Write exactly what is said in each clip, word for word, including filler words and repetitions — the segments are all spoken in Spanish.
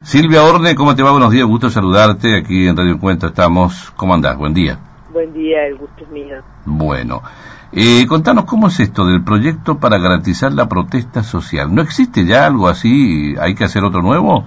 Silvia Orne, ¿cómo te va? Buenos días, gusto saludarte. Aquí en Radio Encuentro estamos. ¿Cómo andás? Buen día. Buen día, el gusto es mío. Bueno, eh, contanos cómo es esto del proyecto para garantizar la protesta social. ¿No existe ya algo así? ¿Hay que hacer otro nuevo?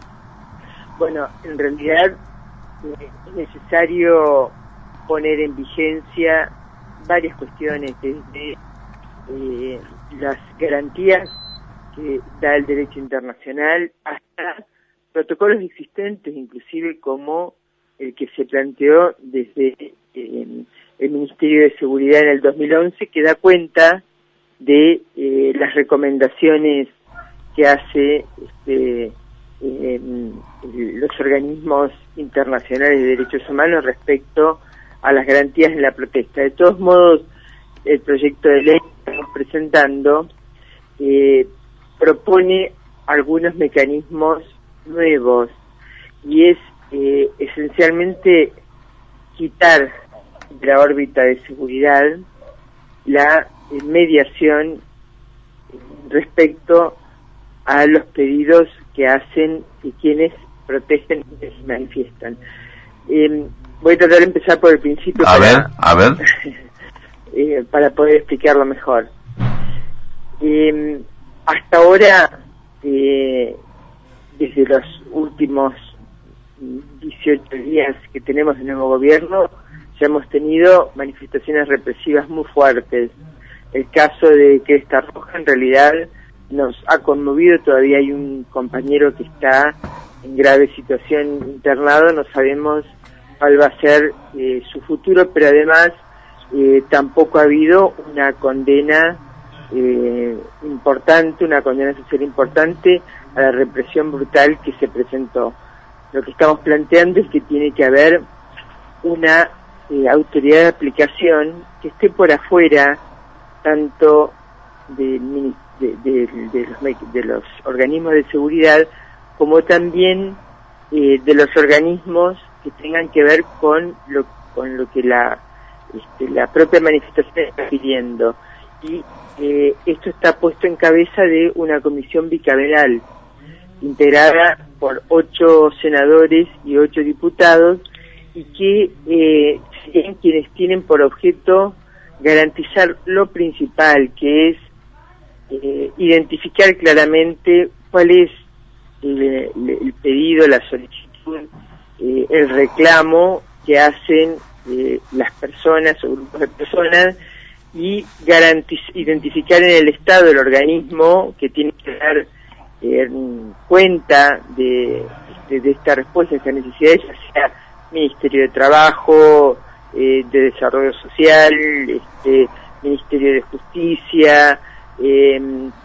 Bueno, en realidad eh, es necesario poner en vigencia varias cuestiones, desde eh, las garantías que da el derecho internacional hasta protocolos existentes, inclusive como el que se planteó desde eh, el Ministerio de Seguridad en el dos mil once, que da cuenta de eh, las recomendaciones que hace este, eh, los organismos internacionales de derechos humanos respecto a las garantías en la protesta. De todos modos, el proyecto de ley que estamos presentando eh, propone algunos mecanismos nuevos y es eh, esencialmente quitar de la órbita de seguridad la eh, mediación respecto a los pedidos que hacen y quienes protestan y se manifiestan. Eh, voy a tratar de empezar por el principio a para, ver, a ver. eh, para poder explicarlo mejor. Eh, hasta ahora, eh, desde los últimos dieciocho días que tenemos de nuevo gobierno, ya hemos tenido manifestaciones represivas muy fuertes. El caso de Cresta Roja en realidad nos ha conmovido. Todavía hay un compañero que está en grave situación internado, no sabemos cuál va a ser eh, su futuro, pero además eh, tampoco ha habido una condena eh, importante, una condena social importante a la represión brutal que se presentó. Lo que estamos planteando es que tiene que haber una eh, autoridad de aplicación que esté por afuera tanto de, de, de, de, los, de los organismos de seguridad como también eh, de los organismos que tengan que ver con lo, con lo que la, este, la propia manifestación está pidiendo. Y eh, esto está puesto en cabeza de una comisión bicameral integrada por ocho senadores y ocho diputados y que eh, serían quienes tienen por objeto garantizar lo principal, que es eh, identificar claramente cuál es el, el pedido, la solicitud, eh, el reclamo que hacen eh, las personas o grupos de personas y garantiz- identificar en el Estado el organismo que tiene que dar eh, cuenta de, de, de esta respuesta, de esta necesidad, ya sea Ministerio de Trabajo, eh, de Desarrollo Social, este, Ministerio de Justicia, eh,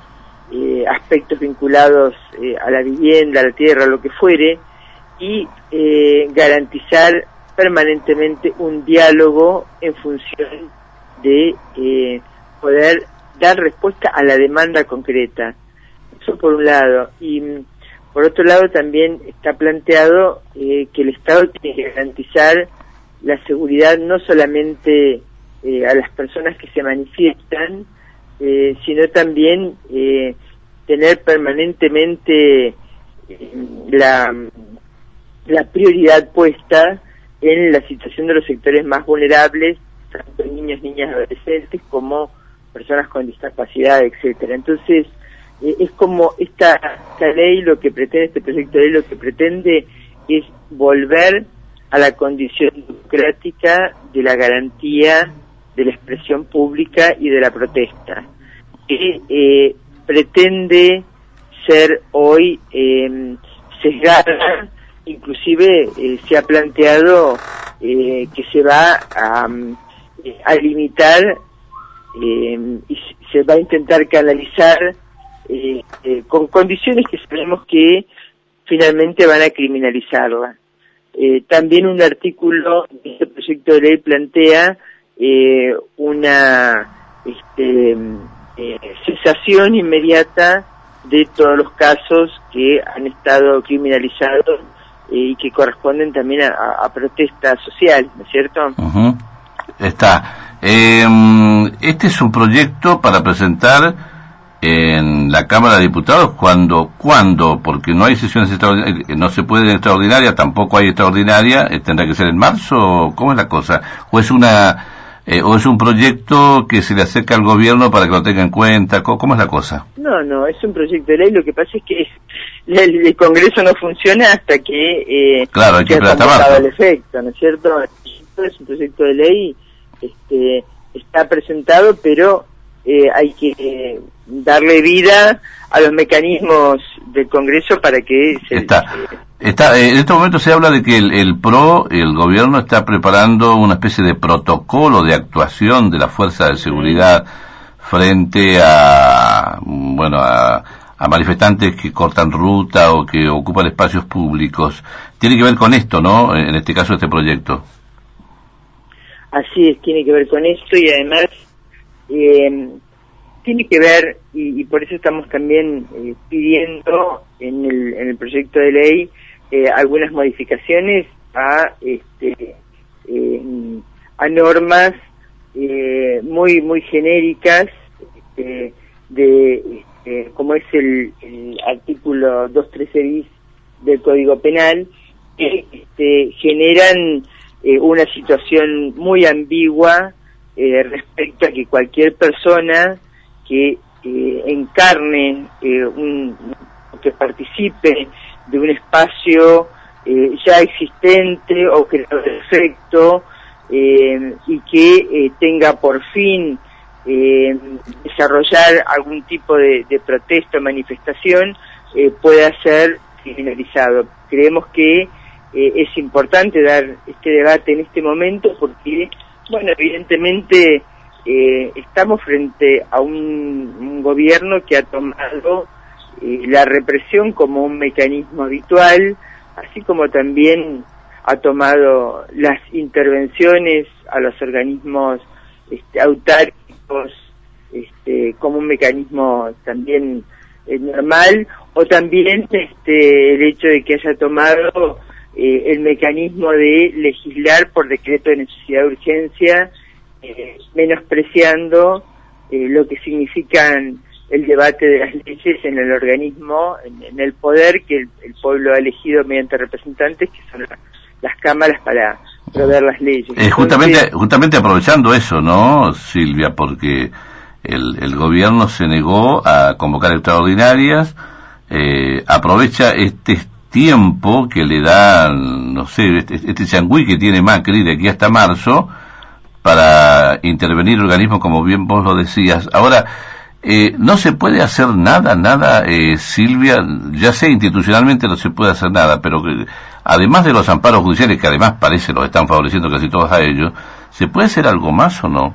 eh, aspectos vinculados eh, a la vivienda, a la tierra, lo que fuere, y eh, garantizar permanentemente un diálogo en función de eh, poder dar respuesta a la demanda concreta. Eso por un lado. Y por otro lado también está planteado eh, que el Estado tiene que garantizar la seguridad no solamente eh, a las personas que se manifiestan, eh, sino también eh, tener permanentemente eh, la, la prioridad puesta en la situación de los sectores más vulnerables, tanto niños, niñas, adolescentes, como personas con discapacidad, etcétera. Entonces, eh, es como esta, esta ley, lo que pretende, este proyecto de ley, lo que pretende es volver a la condición democrática de la garantía de la expresión pública y de la protesta, que eh, pretende ser hoy eh, sesgada. Inclusive eh, se ha planteado eh, que se va a, a limitar eh, y se va a intentar canalizar eh, eh, con condiciones que sabemos que finalmente van a criminalizarla. Eh, también un artículo de este proyecto de ley plantea eh, una este, eh, cesación inmediata de todos los casos que han estado criminalizados eh, y que corresponden también a, a protesta social, ¿no es cierto? Uh-huh. Está. Eh, este es un proyecto para presentar en la Cámara de Diputados. ¿Cuándo? ¿Cuándo? Porque no hay sesiones extraordinarias, no se puede en extraordinaria, tampoco hay extraordinaria, ¿tendrá que ser en marzo? ¿Cómo es la cosa? ¿O es una eh, o es un proyecto que se le acerca al gobierno para que lo tenga en cuenta? ¿Cómo, cómo es la cosa? No, no, es un proyecto de ley. Lo que pasa es que el, el Congreso no funciona hasta que eh, claro, hay que sea esperar hasta marzo. el efecto, ¿no es cierto? Es un proyecto de ley, este, está presentado, pero eh, hay que eh, darle vida a los mecanismos del Congreso para que se... Está. se, Está, en este momento se habla de que el, el P R O, el gobierno, está preparando una especie de protocolo de actuación de la fuerza de seguridad frente a, bueno, a, a manifestantes que cortan ruta o que ocupan espacios públicos. Tiene que ver con esto, ¿no? En este caso, este proyecto. Así es, tiene que ver con esto y además eh, tiene que ver, y, y por eso estamos también eh, pidiendo en el, en el proyecto de ley eh, algunas modificaciones a este eh, a normas eh, muy muy genéricas eh, de eh, como es el, el artículo doscientos trece bis del Código Penal, que este, generan eh, una situación muy ambigua eh, respecto a que cualquier persona que eh, encarne eh, un que participe de un espacio eh, ya existente o creado de efecto eh, y que eh, tenga por fin eh, desarrollar algún tipo de, de protesta o manifestación eh, pueda ser criminalizado. Creemos que eh, es importante dar este debate en este momento porque, bueno, evidentemente eh, estamos frente a un, un gobierno que ha tomado eh, la represión como un mecanismo habitual, así como también ha tomado las intervenciones a los organismos este, autárquicos este, como un mecanismo también eh, normal, o también este, el hecho de que haya tomado eh, el mecanismo de legislar por decreto de necesidad de urgencia, eh, menospreciando eh, lo que significan el debate de las leyes en el organismo, en, en el poder que el, el pueblo ha elegido mediante representantes, que son la, las cámaras para proveer las leyes. Eh, justamente, Entonces, justamente aprovechando eso, ¿no, Silvia? Porque el, el gobierno se negó a convocar extraordinarias, eh, aprovecha este tiempo que le da, no sé, este, este changüí que tiene Macri de aquí hasta marzo, para intervenir organismos, como bien vos lo decías. Ahora, eh, no se puede hacer nada, nada, eh, Silvia, ya sé, institucionalmente no se puede hacer nada, pero que, además de los amparos judiciales, que además parece los están favoreciendo casi todos a ellos, ¿se puede hacer algo más o no?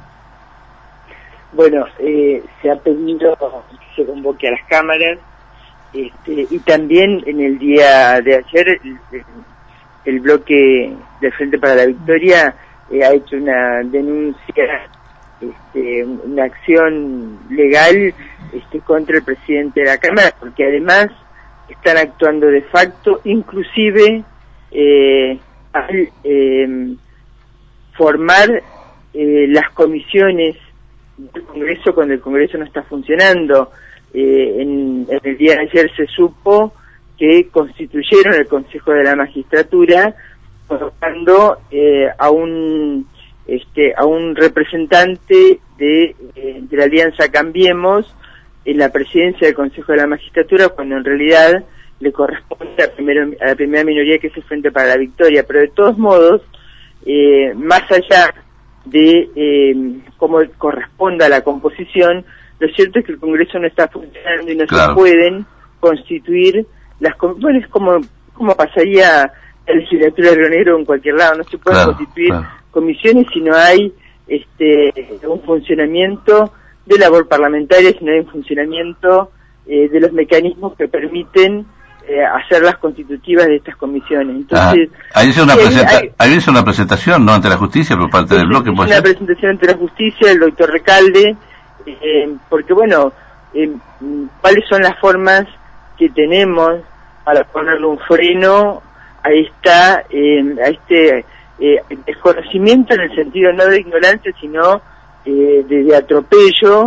Bueno, eh, se ha pedido que se convoque a las cámaras, este, y también en el día de ayer el, el, el bloque del Frente para la Victoria eh, ha hecho una denuncia, este, una acción legal este, contra el presidente de la Cámara, porque además están actuando de facto, inclusive eh, al eh, formar eh, las comisiones del Congreso cuando el Congreso no está funcionando. Eh, en, en el día de ayer se supo que constituyeron el Consejo de la Magistratura colocando eh, a un este a un representante de, eh, de la Alianza Cambiemos en la presidencia del Consejo de la Magistratura, cuando en realidad le corresponde a, primero, a la primera minoría, que es el Frente para la Victoria. Pero de todos modos, eh, más allá de eh, cómo corresponda la composición, lo cierto es que el Congreso no está funcionando y no claro. se pueden constituir las... Bueno, es como, como pasaría la legislatura de Río Negro en cualquier lado, no se pueden claro, constituir claro. comisiones si no hay este un funcionamiento de labor parlamentaria, si no hay un funcionamiento eh, de los mecanismos que permiten eh, hacer las constitutivas de estas comisiones. Entonces, ah, ahí, es una presenta hay, ahí es una presentación, ¿no?, ante la justicia por parte del bloque. Es una ser? presentación ante la justicia del doctor Recalde, eh, porque bueno, eh, ¿cuáles son las formas que tenemos para ponerle un freno a esta, eh, a este eh, desconocimiento, en el sentido no de ignorancia, sino eh, de, de atropello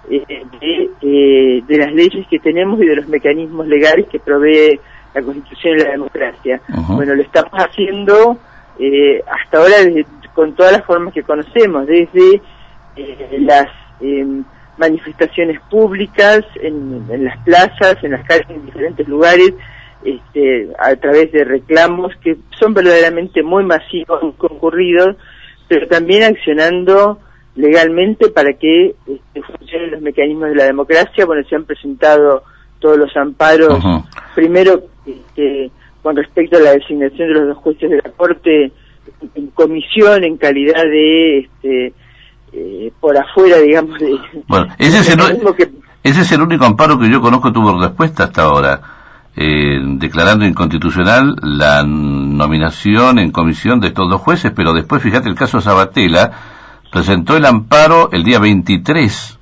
eh, de, eh, de las leyes que tenemos y de los mecanismos legales que provee la Constitución y la democracia. Uh-huh. Bueno, lo estamos haciendo eh, hasta ahora desde, con todas las formas que conocemos, desde eh, las eh, manifestaciones públicas en, en las plazas, en las calles, en diferentes lugares, este, a través de reclamos que son verdaderamente muy masivos, muy concurridos, pero también accionando legalmente para que este, funcionen los mecanismos de la democracia. Bueno, se han presentado todos los amparos, uh-huh. primero este, con respecto a la designación de los dos jueces de la Corte en comisión, en calidad de este, eh, por afuera, digamos, de, bueno, ese es, el, que... ese es el único amparo que yo conozco tuvo respuesta hasta ahora, eh, declarando inconstitucional la nominación en comisión de estos dos jueces, pero después, fíjate, el caso Sabatella presentó el amparo el día veintitrés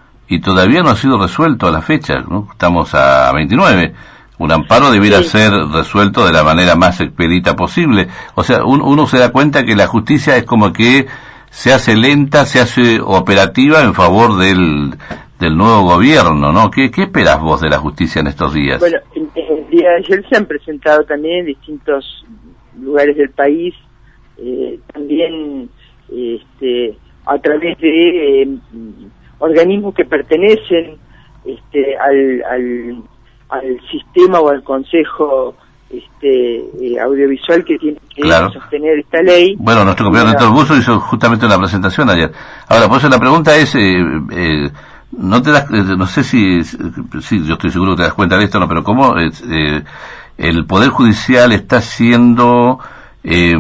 y todavía no ha sido resuelto a la fecha, ¿no? Estamos a veintinueve. Un amparo debiera sí. ser resuelto de la manera más expedita posible. O sea, un, uno se da cuenta que la justicia es como que se hace lenta, se hace operativa en favor del, del nuevo gobierno, ¿no? ¿Qué, qué esperás vos de la justicia en estos días? Bueno, el, el día de ayer se han presentado también en distintos lugares del país, eh, también este, a través de eh, organismos que pertenecen este, al... al al sistema o al consejo este eh, audiovisual que tiene que claro. sostener esta ley. Bueno, nuestro compañero Néstor Busso hizo justamente una presentación ayer. Ahora, por eso la pregunta es, eh, eh, no te das, eh, no sé si, sí, yo estoy seguro que te das cuenta de esto, no, pero cómo eh, eh, el Poder Judicial está siendo eh,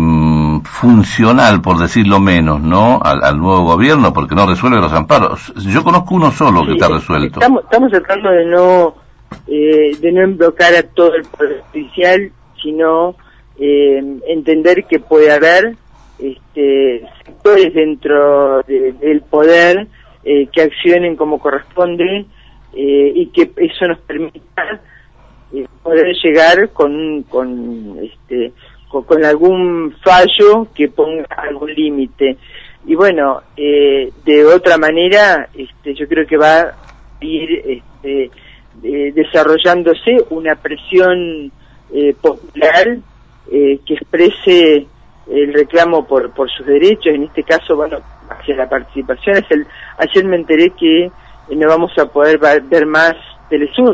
funcional, por decirlo menos, ¿no?, al, al nuevo gobierno, porque no resuelve los amparos. Yo conozco uno solo sí, que está resuelto. Estamos, estamos tratando de no Eh, de no emblocar a todo el Poder Judicial, sino eh, entender que puede haber este, sectores dentro de, del poder eh, que accionen como corresponde eh, y que eso nos permita eh, poder llegar con con, este, con con algún fallo que ponga algún límite. Y bueno, eh, de otra manera, este, yo creo que va a ir este, Eh, desarrollándose una presión eh, popular eh, que exprese el reclamo por por sus derechos, en este caso, bueno, hacia la participación. Es el, ayer me enteré que eh, no vamos a poder ver más Telesur.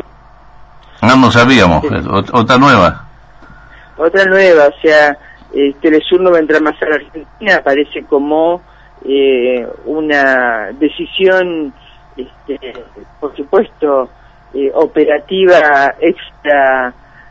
No, no sabíamos, sí. Otra nueva. Otra nueva, o sea, eh, Telesur no vendrá más a la Argentina, parece como eh, una decisión, este, por supuesto, Eh, operativa extra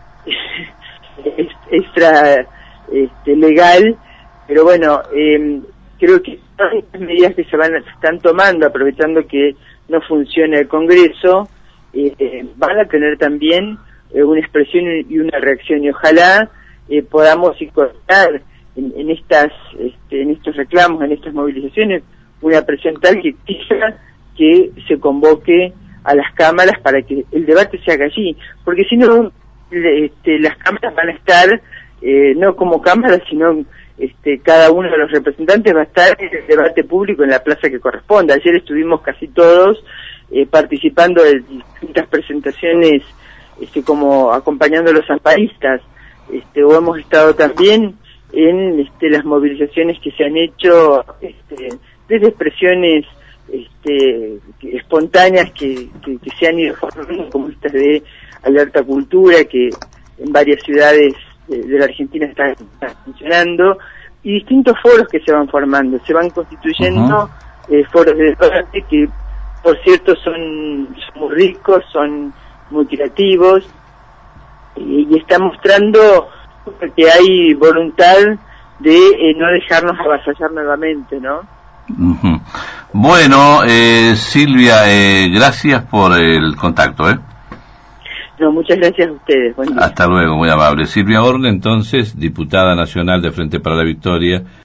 extra este, legal, pero bueno, eh, creo que todas estas medidas que se van se están tomando, aprovechando que no funciona el Congreso, eh, eh, van a tener también eh, una expresión y una reacción, y ojalá eh, podamos incorporar en, en estas este, en estos reclamos, en estas movilizaciones, una presión tal que exija que se convoque a las cámaras para que el debate se haga allí, porque si no, este, las cámaras van a estar, eh, no como cámaras, sino este, cada uno de los representantes va a estar en el debate público en la plaza que corresponda. Ayer estuvimos casi todos eh, participando de distintas presentaciones, este, como acompañando a los amparistas, este, o hemos estado también en este, las movilizaciones que se han hecho este, desde expresiones este espontáneas que, que, que se han ido formando, como estas de Alerta Cultura, que en varias ciudades de, de la Argentina están, están funcionando, y distintos foros que se van formando, se van constituyendo uh-huh. eh, foros de debate que, por cierto, son, son muy ricos, son muy creativos, y, y está mostrando que hay voluntad de eh, no dejarnos avasallar nuevamente, ¿no? Uh-huh. Bueno, eh, Silvia, eh, gracias por el contacto, ¿eh? No, muchas gracias a ustedes. Buen día. Hasta luego, muy amable. Silvia Horne, entonces, diputada nacional de Frente para la Victoria.